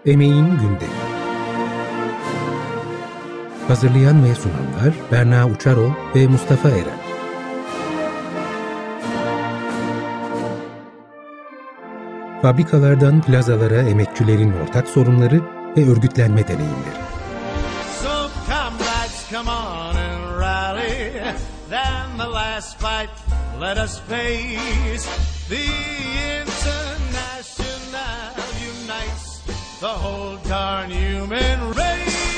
Emeğin Gündemi. Hazırlayan ve sunanlar Berna Uçarol ve Mustafa Eren. Fabrikalardan plazalara emekçilerin ortak sorunları ve örgütlenme deneyimleri. So comrades, come on and rally. Then the last fight let us face. The International unites the whole darn human race.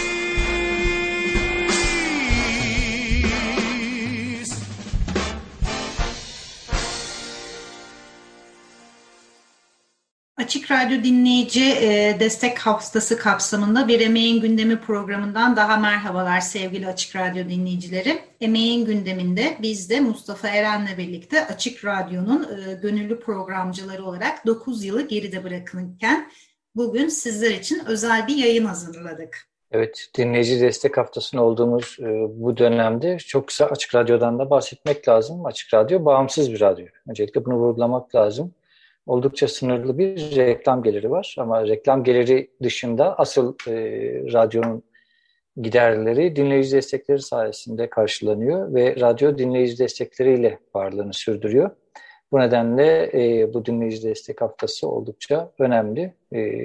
Açık Radyo dinleyici destek haftası kapsamında bir Emeğin Gündemi programından daha merhabalar sevgili Açık Radyo dinleyicileri. Emeğin Gündemi'nde biz de Mustafa Eren'le birlikte Açık Radyo'nun gönüllü programcıları olarak 9 yılı geride bırakırken bugün sizler için özel bir yayın hazırladık. Evet, dinleyici destek haftasında olduğumuz bu dönemde çok kısa Açık Radyo'dan da bahsetmek lazım. Açık Radyo bağımsız bir radyo. Öncelikle bunu vurgulamak lazım. Oldukça sınırlı bir reklam geliri var ama reklam geliri dışında asıl radyonun giderleri dinleyici destekleri sayesinde karşılanıyor ve radyo dinleyici destekleriyle varlığını sürdürüyor. Bu nedenle bu dinleyici destek haftası oldukça önemli.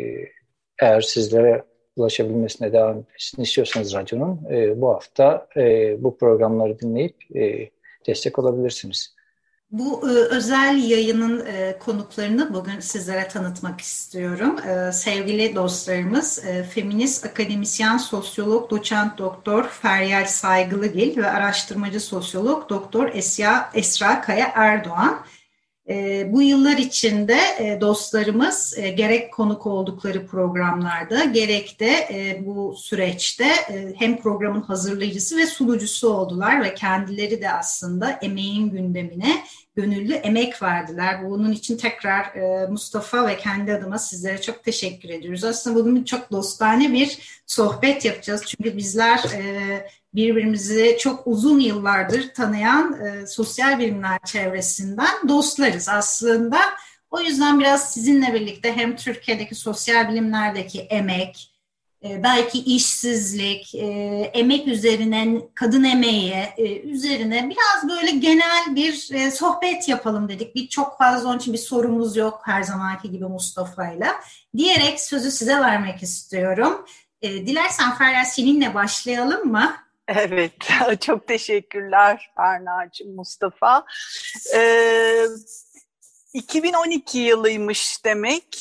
Eğer sizlere ulaşabilmesine devam etmesini istiyorsanız radyonun bu hafta bu programları dinleyip destek olabilirsiniz. Bu özel yayının konuklarını bugün sizlere tanıtmak istiyorum. Sevgili dostlarımız, feminist akademisyen, sosyolog, doçent doktor Feryal Saygılıgil ve araştırmacı sosyolog doktor Esra Kaya Erdoğan. Bu yıllar içinde dostlarımız gerek konuk oldukları programlarda gerek de bu süreçte hem programın hazırlayıcısı ve sunucusu oldular ve kendileri de aslında emeğin gündemine gönüllü emek verdiler. Bunun için tekrar Mustafa ve kendi adıma sizlere çok teşekkür ediyoruz. Aslında bugün çok dostane bir sohbet yapacağız. Çünkü bizler birbirimizi çok uzun yıllardır tanıyan sosyal bilimler çevresinden dostlarız aslında. O yüzden biraz sizinle birlikte hem Türkiye'deki sosyal bilimlerdeki emek, belki işsizlik, emek üzerine, kadın emeği üzerine biraz böyle genel bir sohbet yapalım dedik. Çok fazla onun için bir sorumuz yok her zamanki gibi Mustafa'yla. Diyerek sözü size vermek istiyorum. Dilersen Feryal seninle başlayalım mı? Evet, çok teşekkürler Berna'cığım, Mustafa. 2012 yılıymış demek.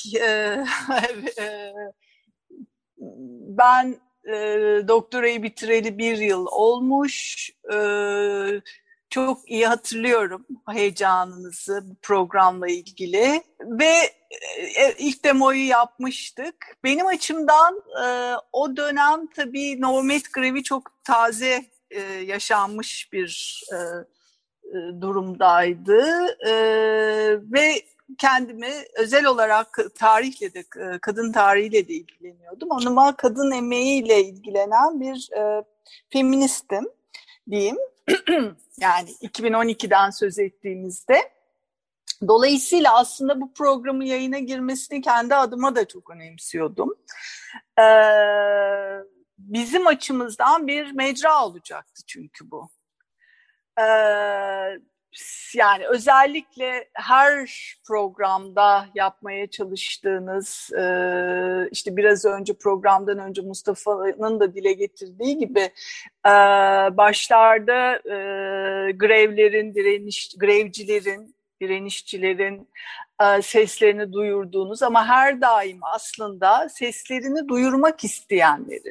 Ben doktorayı bitireli 1 yıl olmuş. Çok iyi hatırlıyorum heyecanınızı bu programla ilgili ve ilk demoyu yapmıştık. Benim açımdan o dönem tabii No Med grevi çok taze yaşanmış bir durumdaydı ve kendimi özel olarak tarihle de, kadın tarihiyle de ilgileniyordum. Ama kadın emeğiyle ilgilenen bir feministim diyeyim. Yani 2012'den söz ettiğimizde. Dolayısıyla aslında bu programın yayına girmesini kendi adıma da çok önemsiyordum. Bizim açımızdan bir mecra olacaktı çünkü bu. Yani özellikle her programda yapmaya çalıştığınız, işte biraz önce programdan önce Mustafa'nın da dile getirdiği gibi başlarda grevlerin, grevcilerin, direnişçilerin seslerini duyurduğunuz ama her daim aslında seslerini duyurmak isteyenlerin,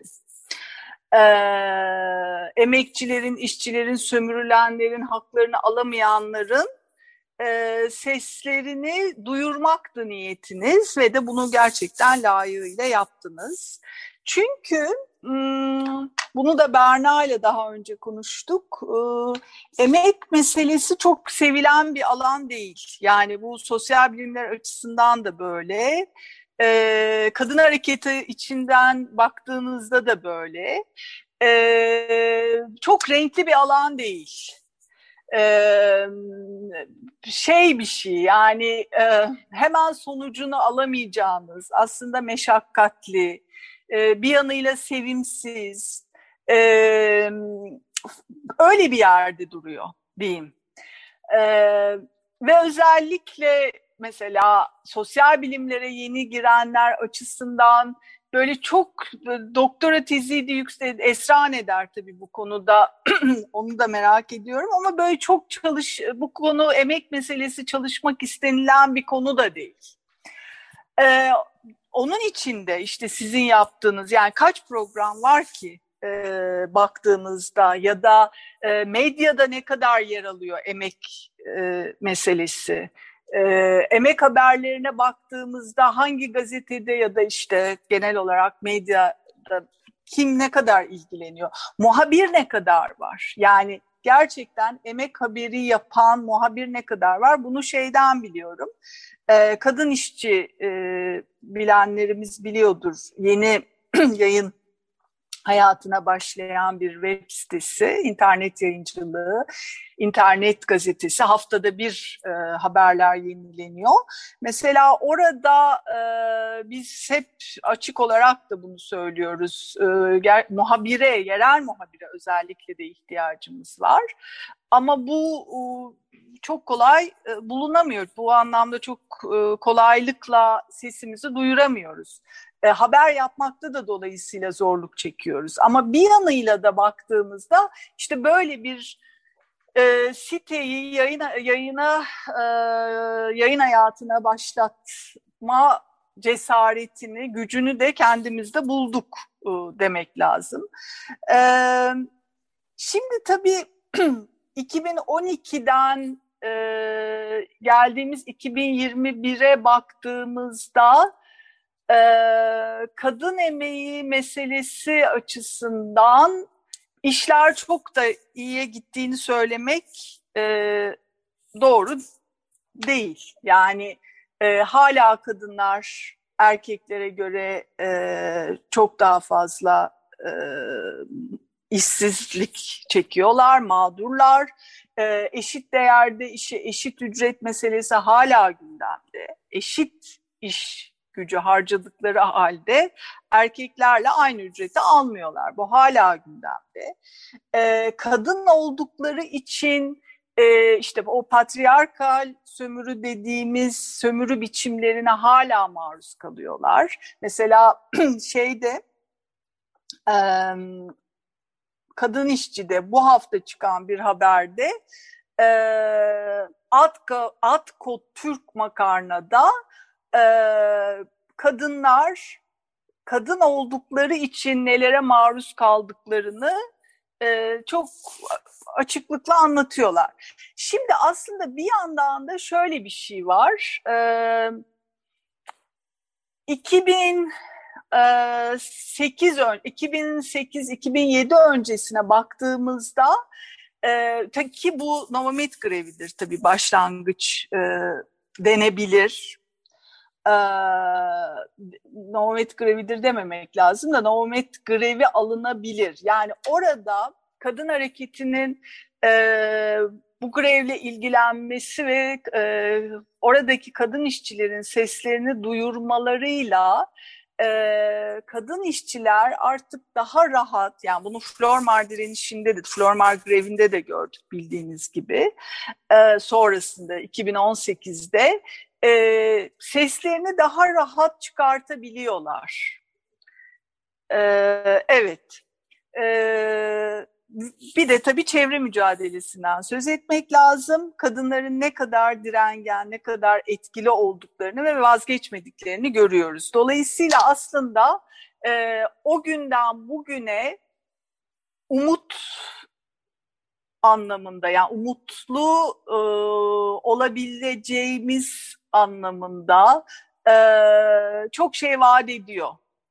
emekçilerin, işçilerin, sömürülenlerin, haklarını alamayanların seslerini duyurmaktı niyetiniz ve de bunu gerçekten layığıyla yaptınız. Çünkü bunu da Berna ile daha önce konuştuk. Emek meselesi çok sevilen bir alan değil. Yani bu sosyal bilimler açısından da böyle. Kadın hareketi içinden baktığınızda da böyle. Çok renkli bir alan değil. bir şey yani hemen sonucunu alamayacağınız, aslında meşakkatli, bir yanıyla sevimsiz, öyle bir yerde duruyor diyeyim. Ve özellikle mesela sosyal bilimlere yeni girenler açısından böyle çok doktora teziydi yüksek, Esra ne der tabii bu konuda onu da merak ediyorum ama böyle çok bu konu emek meselesi çalışmak istenilen bir konu da değil. Onun içinde işte sizin yaptığınız yani kaç program var ki baktığınızda ya da medyada ne kadar yer alıyor emek meselesi. Emek haberlerine baktığımızda hangi gazetede ya da işte genel olarak medyada kim ne kadar ilgileniyor? Muhabir ne kadar var? Yani gerçekten emek haberi yapan muhabir ne kadar var? Bunu şeyden biliyorum. Kadın işçi bilenlerimiz biliyordur. Yeni yayın hayatına başlayan bir web sitesi, internet yayıncılığı, internet gazetesi, haftada bir haberler yenileniyor. Mesela orada biz hep açık olarak da bunu söylüyoruz. Yerel muhabire özellikle de ihtiyacımız var. Ama bu çok kolay bulunamıyor. Bu anlamda çok kolaylıkla sesimizi duyuramıyoruz. Haber yapmakta da dolayısıyla zorluk çekiyoruz. Ama bir yanıyla da baktığımızda işte böyle bir siteyi yayın hayatına başlatma cesaretini, gücünü de kendimizde bulduk demek lazım. Şimdi tabii 2012'den geldiğimiz 2021'e baktığımızda kadın emeği meselesi açısından işler çok da iyiye gittiğini söylemek doğru değil. Yani hala kadınlar erkeklere göre çok daha fazla işsizlik çekiyorlar, mağdurlar. Eşit değerde işe eşit ücret meselesi hala gündemde. Eşit iş gücü harcadıkları halde erkeklerle aynı ücreti almıyorlar. Bu hala gündemde. Kadın oldukları için işte o patriarkal sömürü dediğimiz sömürü biçimlerine hala maruz kalıyorlar. Mesela Kadın İşçi'de bu hafta çıkan bir haberde Atko Türk Makarna'da kadınlar kadın oldukları için nelere maruz kaldıklarını çok açıklıkla anlatıyorlar. Şimdi aslında bir yandan da şöyle bir şey var. 2008-2007 öncesine baktığımızda ki bu Novomet grevidir tabii başlangıç denebilir. Novomet grevidir dememek lazım da Novomet grevi alınabilir. Yani orada kadın hareketinin bu grevle ilgilenmesi ve oradaki kadın işçilerin seslerini duyurmalarıyla kadın işçiler artık daha rahat, yani bunu Flormar direnişinde de, Flormar grevinde de gördük bildiğiniz gibi, sonrasında 2018'de seslerini daha rahat çıkartabiliyorlar. Evet. Bir de tabii çevre mücadelesinden söz etmek lazım. Kadınların ne kadar direngen, ne kadar etkili olduklarını ve vazgeçmediklerini görüyoruz. Dolayısıyla aslında o günden bugüne umut anlamında, yani umutlu olabileceğimiz anlamında çok şey vaat ediyor.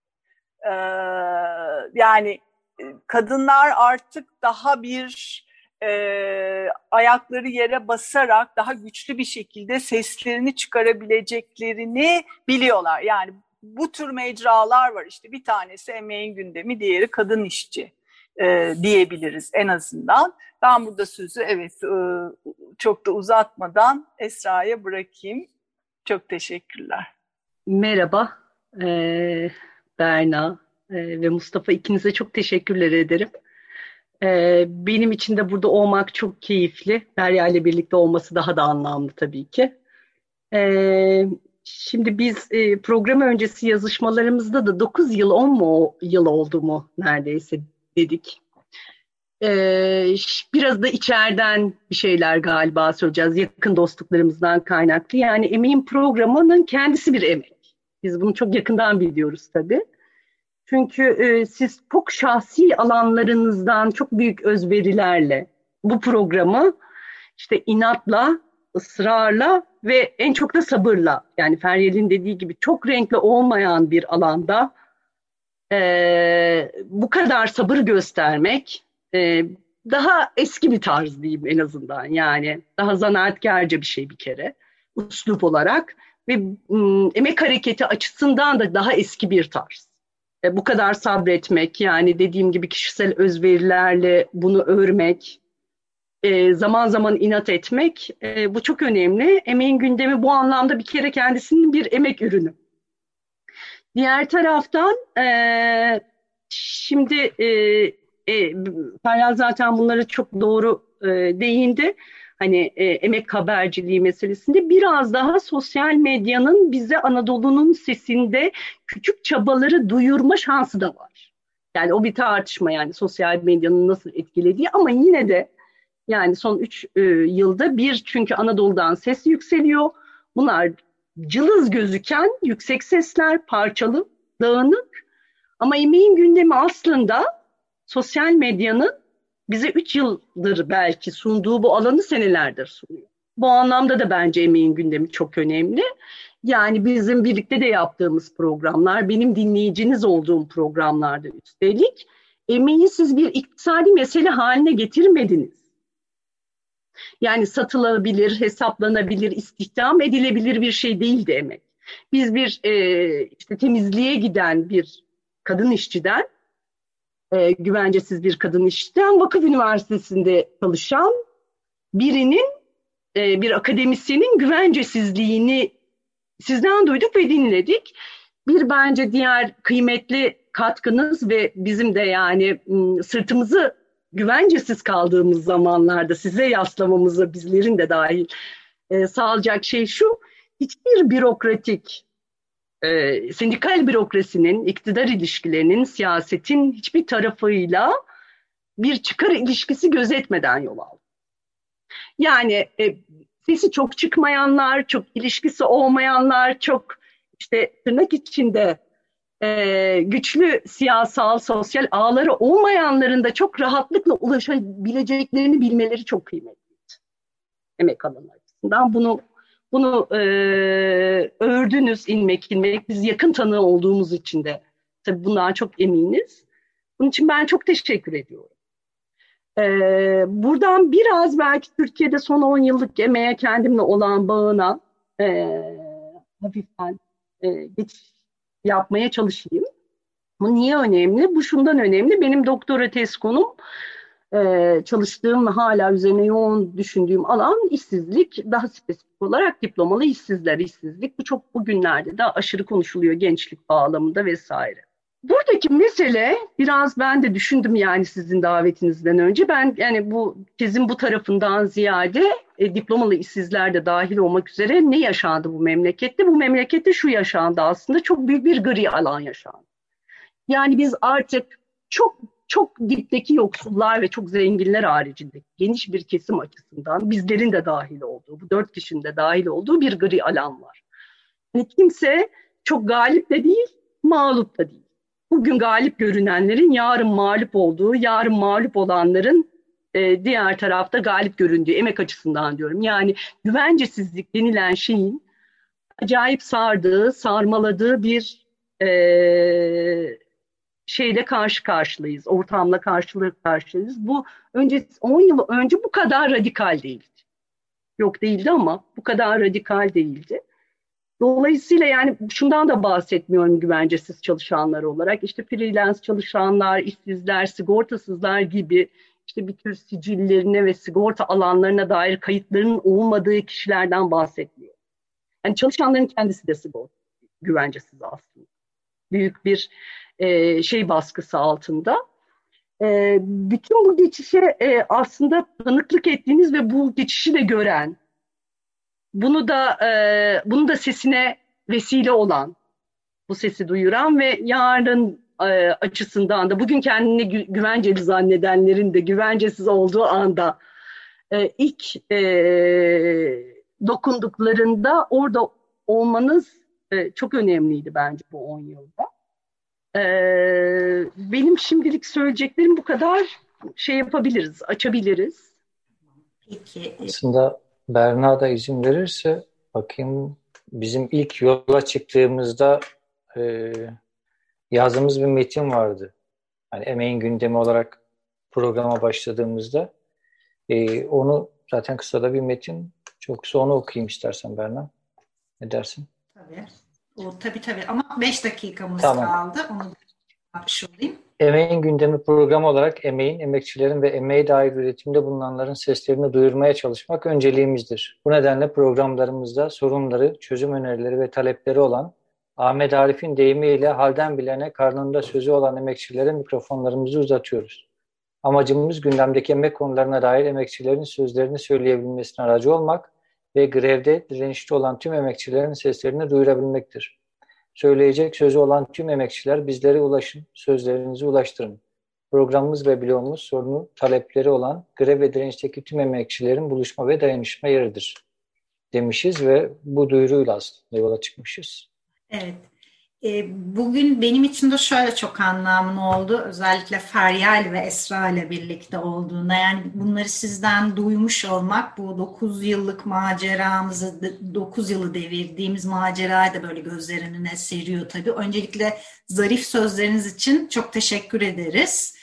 Yani kadınlar artık daha bir ayakları yere basarak daha güçlü bir şekilde seslerini çıkarabileceklerini biliyorlar. Yani bu tür mecralar var, işte bir tanesi Emeğin Gündemi, diğeri Kadın İşçi. diyebiliriz en azından. Ben burada sözü çok da uzatmadan Esra'ya bırakayım. Çok teşekkürler. Merhaba Berna ve Mustafa, ikinize çok teşekkürler ederim. Benim için de burada olmak çok keyifli. Derya ile birlikte olması daha da anlamlı tabii ki. Şimdi biz program öncesi yazışmalarımızda da 9 yıl 10 yıl oldu mu neredeyse dedik. Biraz da içeriden bir şeyler galiba söyleyeceğiz. Yakın dostluklarımızdan kaynaklı. Yani Emeğin programının kendisi bir emek. Biz bunu çok yakından biliyoruz tabii. Çünkü siz çok şahsi alanlarınızdan çok büyük özverilerle bu programı işte inatla, ısrarla ve en çok da sabırla, yani Feryal'in dediği gibi çok renkli olmayan bir alanda bu kadar sabır göstermek daha eski bir tarz diyeyim en azından. Yani daha zanaatkarca bir şey bir kere üslup olarak ve emek hareketi açısından da daha eski bir tarz. Bu kadar sabretmek, yani dediğim gibi kişisel özverilerle bunu örmek, zaman zaman inat etmek, bu çok önemli. Emeğin gündemi bu anlamda bir kere kendisinin bir emek ürünü. Diğer taraftan şimdi Feryal zaten bunları çok doğru değindi. Hani emek haberciliği meselesinde biraz daha sosyal medyanın bize Anadolu'nun sesinde küçük çabaları duyurma şansı da var. Yani o bir tartışma, yani sosyal medyanın nasıl etkilediği, ama yine de yani son 3 yılda çünkü Anadolu'dan ses yükseliyor. Bunlar cılız gözüken yüksek sesler, parçalı, dağınık, ama emeğin gündemi aslında sosyal medyanın bize 3 yıldır belki sunduğu bu alanı senelerdir sunuyor. Bu anlamda da bence emeğin gündemi çok önemli. Yani bizim birlikte de yaptığımız programlar, benim dinleyiciniz olduğum programlarda üstelik emeği siz bir iktisadi mesele haline getirmediniz. Yani satılabilir, hesaplanabilir, istihdam edilebilir bir şey değildi emek. Biz bir işte temizliğe giden bir kadın işçiden, güvencesiz bir kadın işçiden, vakıf üniversitesinde çalışan birinin, bir akademisyenin güvencesizliğini sizden duyduk ve dinledik. Bir bence diğer kıymetli katkınız ve bizim de yani sırtımızı güvencesiz kaldığımız zamanlarda size yaslamamızı, bizlerin de dahil sağlayacak şey şu: hiçbir bürokratik, sendikal bürokrasinin, iktidar ilişkilerinin, siyasetin hiçbir tarafıyla bir çıkar ilişkisi gözetmeden yol aldı. Yani sesi çok çıkmayanlar, çok ilişkisi olmayanlar, çok işte tırnak içinde güçlü siyasal, sosyal ağları olmayanların da çok rahatlıkla ulaşabileceklerini bilmeleri çok kıymetliydi. Emek alanı açısından bunu ördünüz ilmek. Biz yakın tanığı olduğumuz için de tabii bundan çok eminiz. Bunun için ben çok teşekkür ediyorum. Buradan biraz belki Türkiye'de son 10 yıllık emeğe kendimle olan bağına hafiften geçiş yapmaya çalışayım. Bu niye önemli? Bu şundan önemli. Benim doktora tez konum, çalıştığım ve hala üzerine yoğun düşündüğüm alan işsizlik. Daha spesifik olarak diplomalı işsizlik. Bu çok bugünlerde de aşırı konuşuluyor gençlik bağlamında vesaire. Buradaki mesele, biraz ben de düşündüm yani sizin davetinizden önce. Ben yani bu tezin bu tarafından ziyade diplomalı işsizler de dahil olmak üzere ne yaşandı bu memlekette? Bu memlekette şu yaşandı aslında: çok büyük bir gri alan yaşandı. Yani biz artık çok dipteki yoksullar ve çok zenginler haricinde geniş bir kesim açısından bizlerin de dahil olduğu, bu 4 kişinin de dahil olduğu bir gri alan var. Yani kimse çok galip de değil, mağlup da değil. Bugün galip görünenlerin yarın mağlup olduğu, yarın mağlup olanların diğer tarafta galip göründüğü, emek açısından diyorum. Yani güvencesizlik denilen şeyin acayip sardığı, sarmaladığı bir şeyle karşı karşıyayız, ortamla karşıyayız. Bu 10 yıl önce bu kadar radikal değildi. Yok değildi ama bu kadar radikal değildi. Dolayısıyla yani şundan da bahsetmiyorum güvencesiz çalışanlar olarak. İşte freelance çalışanlar, işsizler, sigortasızlar gibi işte bir tür sicillerine ve sigorta alanlarına dair kayıtlarının olmadığı kişilerden bahsetmiyorum. Yani çalışanların kendisi de sigorta güvencesiz aslında. Büyük bir baskısı altında. Bütün bu geçişe aslında tanıklık ettiğiniz ve bu geçişi de gören, bunu da sesine vesile olan, bu sesi duyuran ve yarın açısından da bugün kendini güvenceli zannedenlerin de güvencesiz olduğu anda ilk dokunduklarında orada olmanız çok önemliydi bence bu 10 yılda. Benim şimdilik söyleyeceklerim bu kadar. Yapabiliriz, açabiliriz. Peki. Aslında Berna da izin verirse bakayım, bizim ilk yola çıktığımızda yazdığımız bir metin vardı. Yani emeğin gündemi olarak programa başladığımızda onu zaten kısa da bir metin. Çok kısa onu okuyayım istersen Berna. Ne dersin? Tabii ama 5 dakikamız tamam. kaldı. Onu da yapmış olayım. Emeğin gündemi programı olarak emeğin, emekçilerin ve emeğe dair üretimde bulunanların seslerini duyurmaya çalışmak önceliğimizdir. Bu nedenle programlarımızda sorunları, çözüm önerileri ve talepleri olan, Ahmet Arif'in deyimiyle halden bilene, karnında sözü olan emekçilere mikrofonlarımızı uzatıyoruz. Amacımız gündemdeki emek konularına dair emekçilerin sözlerini söyleyebilmesine aracı olmak ve grevde direnişte olan tüm emekçilerin seslerini duyurabilmektir. Söyleyecek sözü olan tüm emekçiler bizlere ulaşın, sözlerinizi ulaştırın. Programımız ve bloğumuz sorunu, talepleri olan grev ve direnişteki tüm emekçilerin buluşma ve dayanışma yeridir demişiz ve bu duyuruyla aslında yola çıkmışız. Evet. Bugün benim için de şöyle çok anlamlı oldu. Özellikle Feryal ve Esra ile birlikte olduğunda. Yani bunları sizden duymuş olmak, bu 9 yıllık maceramızı, 9 yılı devirdiğimiz macerayı da böyle gözler önüne seriyor tabii. Öncelikle zarif sözleriniz için çok teşekkür ederiz.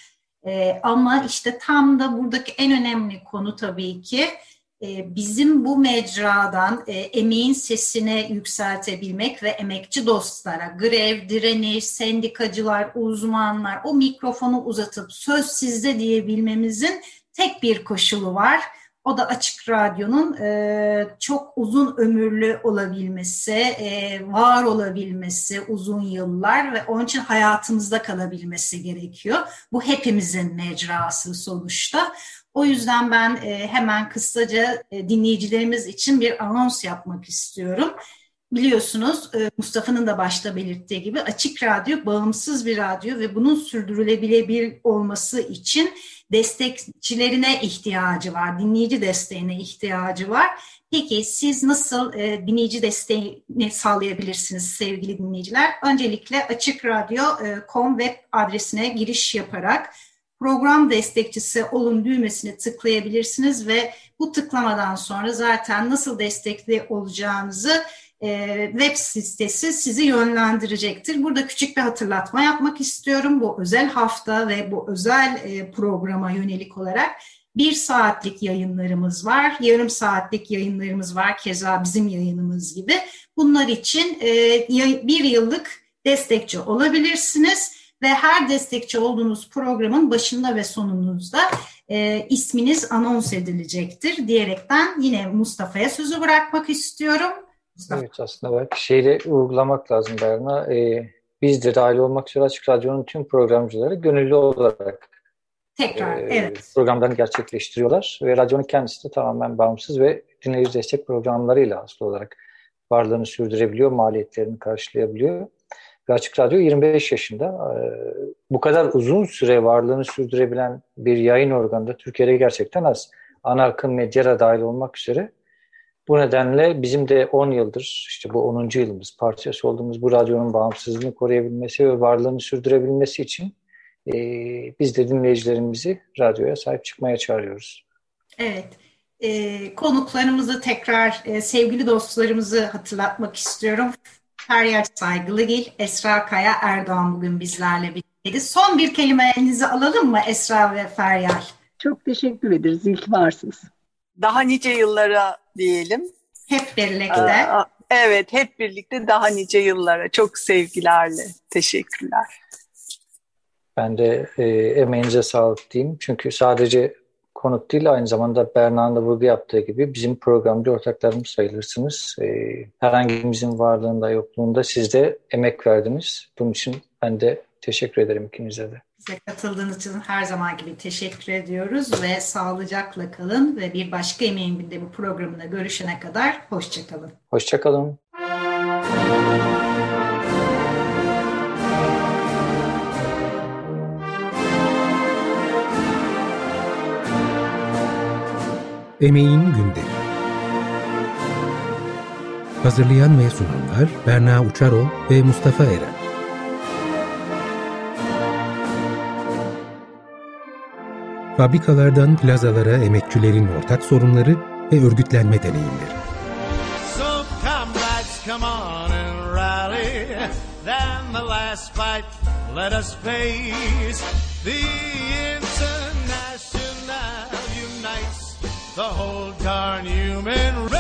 Ama işte tam da buradaki en önemli konu tabii ki bizim bu mecradan emeğin sesini yükseltebilmek ve emekçi dostlara, grev, direniş, sendikacılar, uzmanlar o mikrofonu uzatıp söz sizde diyebilmemizin tek bir koşulu var. O da Açık Radyo'nun çok uzun ömürlü olabilmesi, var olabilmesi uzun yıllar ve onun için hayatımızda kalabilmesi gerekiyor. Bu hepimizin mecrası sonuçta. O yüzden ben hemen kısaca dinleyicilerimiz için bir anons yapmak istiyorum. Biliyorsunuz Mustafa'nın da başta belirttiği gibi Açık Radyo bağımsız bir radyo ve bunun sürdürülebilir olması için destekçilerine ihtiyacı var, dinleyici desteğine ihtiyacı var. Peki siz nasıl dinleyici desteğini sağlayabilirsiniz sevgili dinleyiciler? Öncelikle açıkradyo.com web adresine giriş yaparak program destekçisi olun düğmesine tıklayabilirsiniz ve bu tıklamadan sonra zaten nasıl destekli olacağınızı web sitesi sizi yönlendirecektir. Burada küçük bir hatırlatma yapmak istiyorum. Bu özel hafta ve bu özel programa yönelik olarak 1 saatlik yayınlarımız var, yarım saatlik yayınlarımız var, keza bizim yayınımız gibi. Bunlar için 1 yıllık destekçi olabilirsiniz. Ve her destekçi olduğunuz programın başında ve sonunuzda isminiz anons edilecektir diyerekten yine Mustafa'ya sözü bırakmak istiyorum. Mustafa. Evet, aslında bak vurgulamak lazım Berna. Biz de dahil olmak üzere Açık Radyo'nun tüm programcıları gönüllü olarak evet. programlarını gerçekleştiriyorlar. Ve radyonun kendisi de tamamen bağımsız ve dinleyici destek programlarıyla asıl olarak varlığını sürdürebiliyor, maliyetlerini karşılayabiliyor. Ve Açık Radyo 25 yaşında. Bu kadar uzun süre varlığını sürdürebilen bir yayın organı da Türkiye'de gerçekten az. Ana akım medya dahil olmak üzere. Bu nedenle bizim de 10 yıldır, işte bu 10. yılımız, parçası olduğumuz bu radyonun bağımsızlığını koruyabilmesi ve varlığını sürdürebilmesi için biz de dinleyicilerimizi radyoya sahip çıkmaya çağırıyoruz. Evet. Konuklarımızı tekrar sevgili dostlarımızı hatırlatmak istiyorum. Feryal Saygılıgil, Esra Kaya Erdoğan bugün bizlerle birlikteydi. Son bir kelimelerinizi alalım mı Esra ve Feryal? Çok teşekkür ederiz. İyi ki varsınız. Daha nice yıllara diyelim. Hep birlikte. Evet, hep birlikte daha nice yıllara. Çok sevgilerle. Teşekkürler. Ben de emeğinize sağlık diyeyim. Çünkü sadece konuk değil, aynı zamanda Berna'nın da vurgu yaptığı gibi bizim programcı ortaklarımız sayılırsınız. Herhangi birimizin varlığında yokluğunda siz de emek verdiniz. Bunun için ben de teşekkür ederim ikinize de. Bize katıldığınız için her zaman gibi teşekkür ediyoruz ve sağlıcakla kalın ve bir başka Emeğin Gündemi programında görüşene kadar hoşça kalın. Hoşça kalın. Emeğin Gündemi. Hazırlayan ve sunanlar Berna Uçarol ve Mustafa Eren. Fabrikalardan plazalara emekçilerin ortak sorunları ve örgütlenme deneyimleri. So comrades, come on and rally. Then the last fight let us face. The International unites the whole darn human